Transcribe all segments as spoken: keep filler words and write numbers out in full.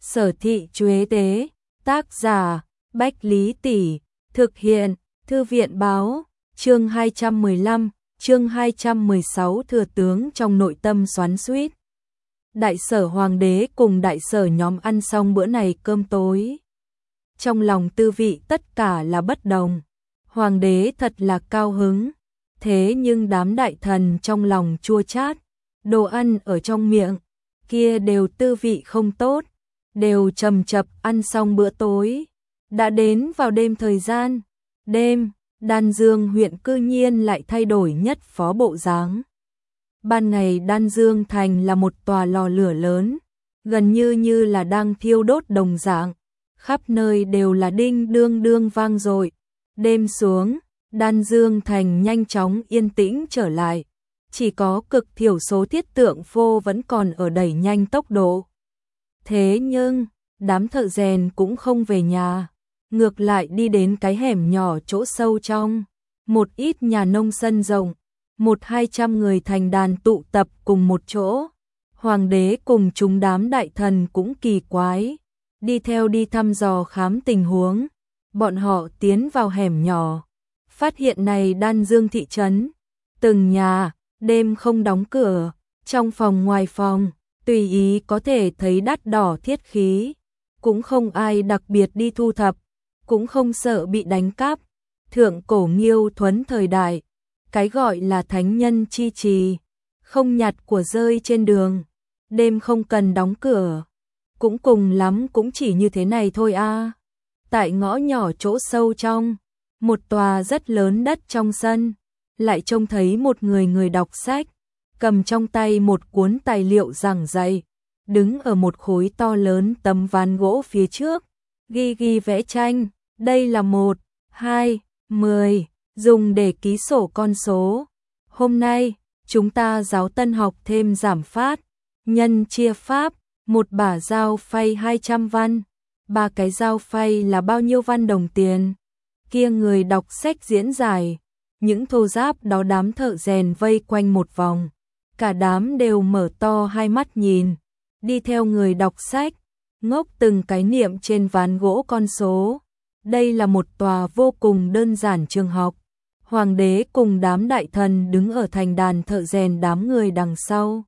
Sở thị Chuế tế, tác giả, Bách Lý Tỷ, thực hiện, Thư viện báo, chương hai trăm mười lăm, chương hai trăm mười sáu thừa tướng trong nội tâm xoắn xuýt. Đại sở hoàng đế cùng đại sở nhóm ăn xong bữa này cơm tối. Trong lòng tư vị tất cả là bất đồng. Hoàng đế thật là cao hứng, thế nhưng đám đại thần trong lòng chua chát, đồ ăn ở trong miệng kia đều tư vị không tốt, đều chầm chập ăn xong bữa tối. Đã đến vào đêm thời gian, đêm, Đan Dương huyện cư nhiên lại thay đổi nhất phó bộ dáng. Ban ngày Đan Dương thành là một tòa lò lửa lớn, gần như như là đang thiêu đốt đồng dạng, khắp nơi đều là đinh đương đương vang dội. Đêm xuống, Đan Dương thành nhanh chóng yên tĩnh trở lại, chỉ có cực thiểu số thiết tượng phô vẫn còn ở đẩy nhanh tốc độ. Thế nhưng, đám thợ rèn cũng không về nhà, ngược lại đi đến cái hẻm nhỏ chỗ sâu trong, một ít nhà nông sân rộng, một hai trăm người thành đàn tụ tập cùng một chỗ. Hoàng đế cùng chúng đám đại thần cũng kỳ quái, đi theo đi thăm dò khám tình huống. Bọn họ tiến vào hẻm nhỏ, phát hiện này Đan Dương thị trấn, từng nhà, đêm không đóng cửa, trong phòng ngoài phòng, tùy ý có thể thấy đắt đỏ thiết khí, cũng không ai đặc biệt đi thu thập, cũng không sợ bị đánh cắp. Thượng cổ Nghiêu Thuấn thời đại, cái gọi là thánh nhân chi trì, không nhặt của rơi trên đường, đêm không cần đóng cửa, cũng cùng lắm cũng chỉ như thế này thôi a. À. Tại ngõ nhỏ chỗ sâu trong, một tòa rất lớn đất trong sân, lại trông thấy một người người đọc sách, cầm trong tay một cuốn tài liệu giảng dạy, đứng ở một khối to lớn tấm ván gỗ phía trước, ghi ghi vẽ tranh, đây là một, hai, mười, dùng để ký sổ con số. Hôm nay, chúng ta giáo tân học thêm giảm phát, nhân chia pháp, một bả dao phay hai trăm văn. Ba cái dao phay là bao nhiêu văn đồng tiền? Kia người đọc sách diễn giải, những thô giáp đó đám thợ rèn vây quanh một vòng, cả đám đều mở to hai mắt nhìn, đi theo người đọc sách, ngốc từng cái niệm trên ván gỗ con số. Đây là một tòa vô cùng đơn giản trường học. Hoàng đế cùng đám đại thần đứng ở thành đàn thợ rèn đám người đằng sau.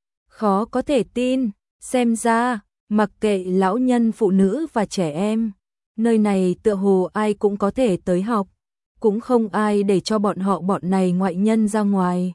Khó có thể tin, xem ra mặc kệ lão nhân phụ nữ và trẻ em, nơi này tựa hồ ai cũng có thể tới học, cũng không ai để cho bọn họ bọn này ngoại nhân ra ngoài.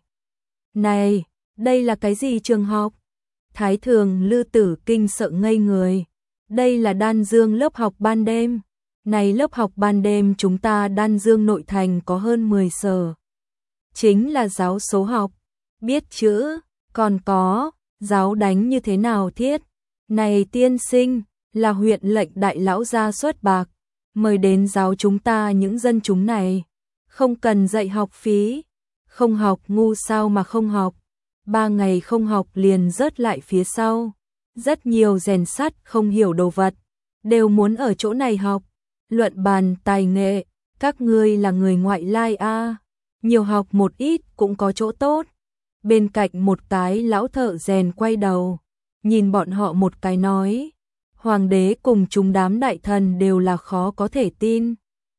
Này, đây là cái gì trường học? Thái thường Lư Tử Kinh sợ ngây người. Đây là Đan Dương lớp học ban đêm. Này lớp học ban đêm chúng ta Đan Dương nội thành có hơn mười sở. Chính là giáo số học, biết chữ, còn có giáo đánh như thế nào thiết. Này tiên sinh, là huyện lệnh đại lão gia xuất bạc, mời đến giáo chúng ta những dân chúng này, không cần dạy học phí, không học ngu sao mà không học, ba ngày không học liền rớt lại phía sau, rất nhiều rèn sắt không hiểu đồ vật, đều muốn ở chỗ này học, luận bàn tài nghệ, các ngươi là người ngoại lai a, à. Nhiều học một ít cũng có chỗ tốt. Bên cạnh một cái lão thợ rèn quay đầu, nhìn bọn họ một cái nói, hoàng đế cùng chúng đám đại thần đều là khó có thể tin.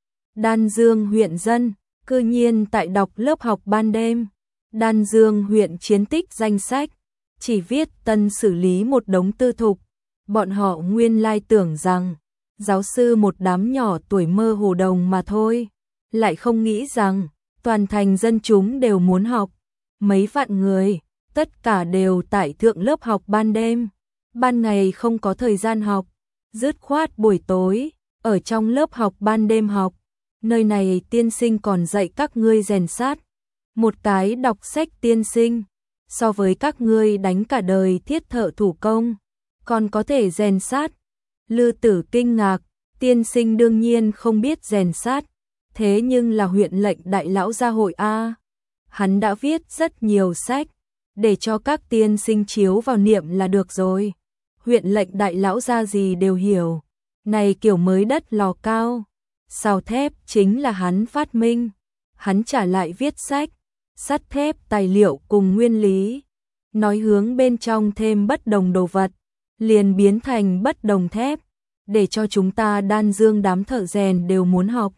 Đan Dương huyện dân, cư nhiên tại đọc lớp học ban đêm. Đan Dương huyện chiến tích danh sách, chỉ viết tân xử lý một đống tư thục. Bọn họ nguyên lai tưởng rằng, giáo sư một đám nhỏ tuổi mơ hồ đồng mà thôi. Lại không nghĩ rằng, toàn thành dân chúng đều muốn học. Mấy vạn người, tất cả đều tại thượng lớp học ban đêm. Ban ngày không có thời gian học, dứt khoát buổi tối, ở trong lớp học ban đêm học. Nơi này tiên sinh còn dạy các ngươi rèn sát. Một cái đọc sách tiên sinh, so với các ngươi đánh cả đời thiết thợ thủ công, còn có thể rèn sát. Lư Tử kinh ngạc, tiên sinh đương nhiên không biết rèn sát, thế nhưng là huyện lệnh đại lão gia hội A. Hắn đã viết rất nhiều sách, để cho các tiên sinh chiếu vào niệm là được rồi. Huyện lệnh đại lão gia gì đều hiểu, này kiểu mới đất lò cao, xào thép chính là hắn phát minh. Hắn trả lại viết sách, sắt thép tài liệu cùng nguyên lý, nói hướng bên trong thêm bất đồng đồ vật, liền biến thành bất đồng thép, để cho chúng ta Đan Dương đám thợ rèn đều muốn học.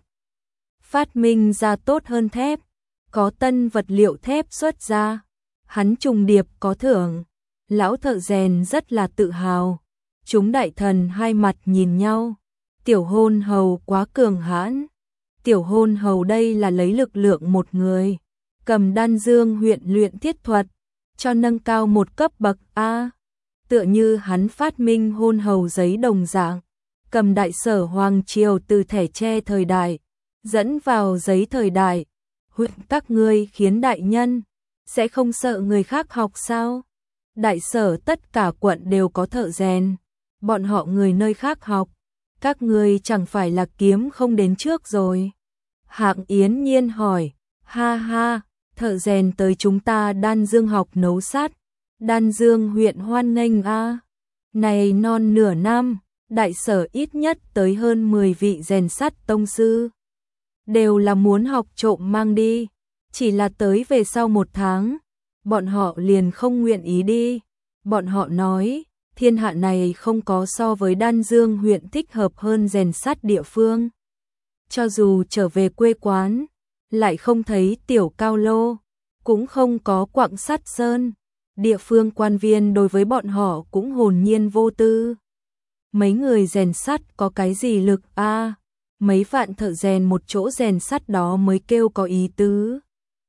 Phát minh ra tốt hơn thép, có tân vật liệu thép xuất ra, hắn trùng điệp có thưởng. Lão thợ rèn rất là tự hào. Chúng đại thần hai mặt nhìn nhau. Tiểu hôn hầu quá cường hãn. Tiểu hôn hầu đây là lấy lực lượng một người, cầm Đan Dương huyện luyện thiết thuật, cho nâng cao một cấp bậc A. Tựa như hắn phát minh hôn hầu giấy đồng dạng, cầm đại sở hoàng triều từ thẻ tre thời đại, dẫn vào giấy thời đại. Huyện các ngươi khiến đại nhân, sẽ không sợ người khác học sao? Đại sở tất cả quận đều có thợ rèn, bọn họ người nơi khác học, các ngươi chẳng phải là kiếm không đến trước rồi. Hạng Yến Nhiên hỏi, ha ha, thợ rèn tới chúng ta Đan Dương học nấu sắt, Đan Dương huyện hoan nghênh a. Này non nửa năm, đại sở ít nhất tới hơn mười vị rèn sắt tông sư, đều là muốn học trộm mang đi, chỉ là tới về sau một tháng, bọn họ liền không nguyện ý đi. Bọn họ nói, thiên hạ này không có so với Đan Dương huyện thích hợp hơn rèn sắt địa phương. Cho dù trở về quê quán, lại không thấy tiểu cao lô, cũng không có quặng sắt sơn. Địa phương quan viên đối với bọn họ cũng hồn nhiên vô tư. Mấy người rèn sắt có cái gì lực a? À, mấy vạn thợ rèn một chỗ rèn sắt đó mới kêu có ý tứ.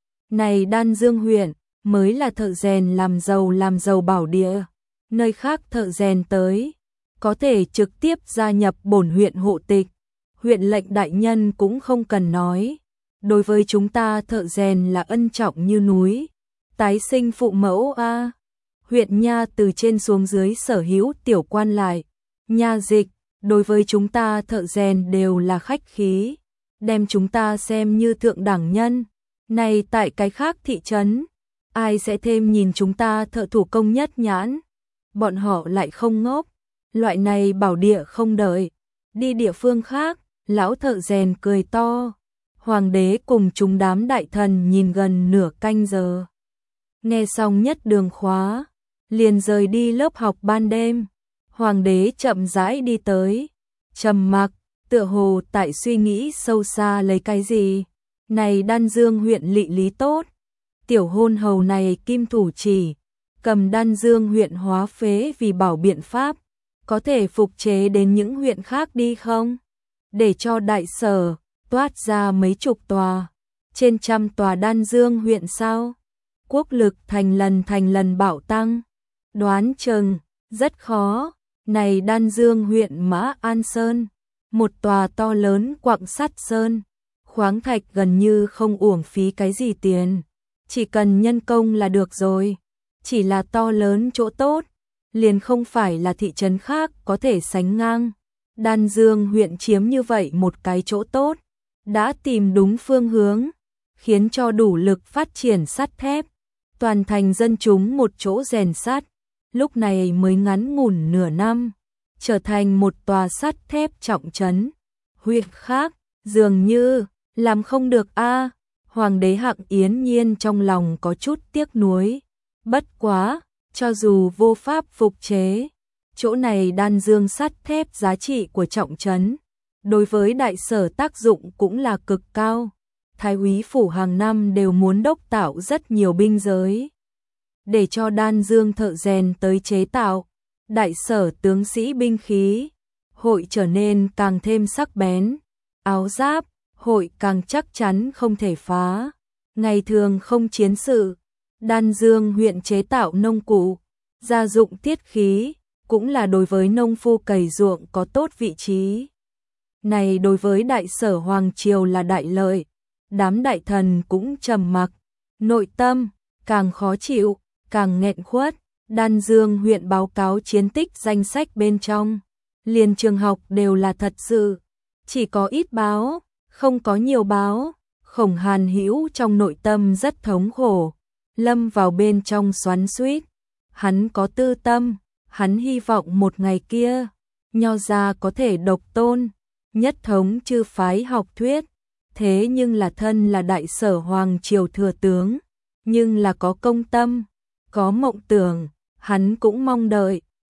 Này Đan Dương huyện, mới là thợ rèn làm giàu làm giàu bảo địa. Nơi khác thợ rèn tới, có thể trực tiếp gia nhập bổn huyện hộ tịch. Huyện lệnh đại nhân cũng không cần nói. Đối với chúng ta thợ rèn là ân trọng như núi. Tái sinh phụ mẫu a. À. Huyện nha từ trên xuống dưới sở hữu tiểu quan lại. Nha dịch, đối với chúng ta thợ rèn đều là khách khí. Đem chúng ta xem như thượng đẳng nhân. Này tại cái khác thị trấn, ai sẽ thêm nhìn chúng ta thợ thủ công nhất nhãn. Bọn họ lại không ngốc. Loại này bảo địa không đợi. Đi địa phương khác, lão thợ rèn cười to. Hoàng đế cùng chúng đám đại thần nhìn gần nửa canh giờ. Nghe xong nhất đường khóa, liền rời đi lớp học ban đêm. Hoàng đế chậm rãi đi tới, trầm mặc, tựa hồ tại suy nghĩ sâu xa lấy cái gì. Này Đan Dương huyện lỵ lý tốt, tiểu hôn hầu này kim thủ chỉ, cầm Đan Dương huyện hóa phế vì bảo biện pháp, có thể phục chế đến những huyện khác đi không? Để cho đại sở toát ra mấy chục tòa, trên trăm tòa Đan Dương huyện sao? Quốc lực thành lần thành lần bạo tăng, đoán chừng rất khó. Này Đan Dương huyện Mã An Sơn, một tòa to lớn quặng sắt sơn, khoáng thạch gần như không uổng phí cái gì tiền, chỉ cần nhân công là được rồi. Chỉ là to lớn chỗ tốt, liền không phải là thị trấn khác có thể sánh ngang. Đan Dương huyện chiếm như vậy một cái chỗ tốt, đã tìm đúng phương hướng, khiến cho đủ lực phát triển sắt thép, toàn thành dân chúng một chỗ rèn sắt, lúc này mới ngắn ngủn nửa năm, trở thành một tòa sắt thép trọng trấn. Huyện khác, dường như, làm không được a. À, Hoàng đế Hạng Yến Nhiên trong lòng có chút tiếc nuối. Bất quá, cho dù vô pháp phục chế, chỗ này Đan Dương sắt thép giá trị của trọng trấn, đối với đại sở tác dụng cũng là cực cao. Thái úy phủ hàng năm đều muốn đốc tạo rất nhiều binh giới, để cho Đan Dương thợ rèn tới chế tạo. Đại sở tướng sĩ binh khí, hội trở nên càng thêm sắc bén, áo giáp, hội càng chắc chắn không thể phá. Ngày thường không chiến sự, Đan Dương huyện chế tạo nông cụ, gia dụng tiết khí, cũng là đối với nông phu cày ruộng có tốt vị trí. Này đối với đại sở hoàng triều là đại lợi, đám đại thần cũng trầm mặc, nội tâm càng khó chịu, càng nghẹn khuất. Đan Dương huyện báo cáo chiến tích danh sách bên trong, liền trường học đều là thật sự, chỉ có ít báo, không có nhiều báo. Khổng Hàn Hữu trong nội tâm rất thống khổ, lâm vào bên trong xoắn xuýt. Hắn có tư tâm, hắn hy vọng một ngày kia, Nho gia có thể độc tôn, nhất thống chư phái học thuyết. Thế nhưng là thân là đại sở hoàng triều thừa tướng, nhưng là có công tâm, có mộng tưởng, hắn cũng mong đợi,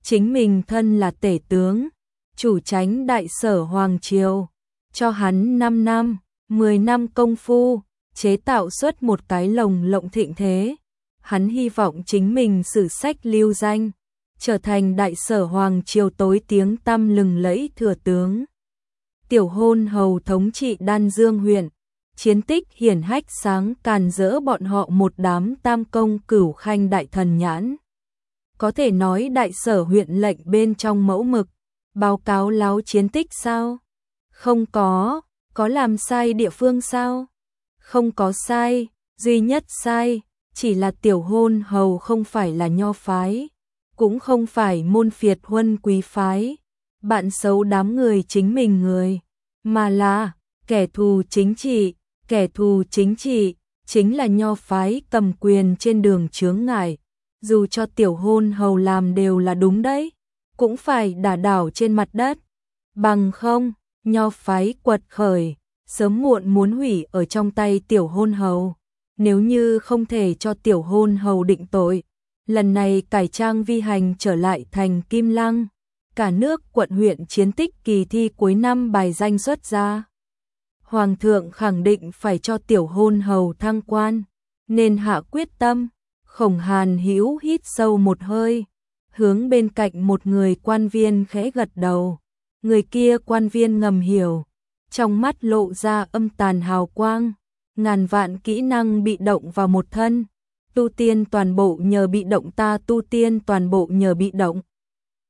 chính mình thân là tể tướng, chủ chánh đại sở Hoàng Triều, cho hắn năm năm, mười năm công phu, chế tạo xuất một cái lồng lộng thịnh thế. Hắn hy vọng chính mình sử sách lưu danh, trở thành đại sở Hoàng Triều tối tiếng tăm lừng lẫy thừa tướng. Tiểu hôn hầu thống trị Đan Dương huyện, chiến tích hiển hách sáng càn rỡ bọn họ một đám tam công cửu khanh đại thần nhãn. Có thể nói đại sở huyện lệnh bên trong mẫu mực, báo cáo láo chiến tích sao? Không có, có làm sai địa phương sao? Không có sai, duy nhất sai, chỉ là tiểu hôn hầu không phải là nho phái, cũng không phải môn phiệt huân quý phái, bạn xấu đám người chính mình người, mà là kẻ thù chính trị, kẻ thù chính trị, chính là nho phái cầm quyền trên đường chướng ngại. Dù cho tiểu hôn hầu làm đều là đúng đấy, cũng phải đả đảo trên mặt đất. Bằng không, nho phái quật khởi, sớm muộn muốn hủy ở trong tay tiểu hôn hầu. Nếu như không thể cho tiểu hôn hầu định tội, lần này cải trang vi hành trở lại thành Kim Lăng, cả nước quận huyện chiến tích kỳ thi cuối năm bài danh xuất ra. Hoàng thượng khẳng định phải cho tiểu hôn hầu thăng quan, nên hạ quyết tâm. Khổng Hàn Hữu hít sâu một hơi, hướng bên cạnh một người quan viên khẽ gật đầu. Người kia quan viên ngầm hiểu, trong mắt lộ ra âm tàn hào quang, ngàn vạn kỹ năng bị động vào một thân, tu tiên toàn bộ nhờ bị động ta tu tiên toàn bộ nhờ bị động.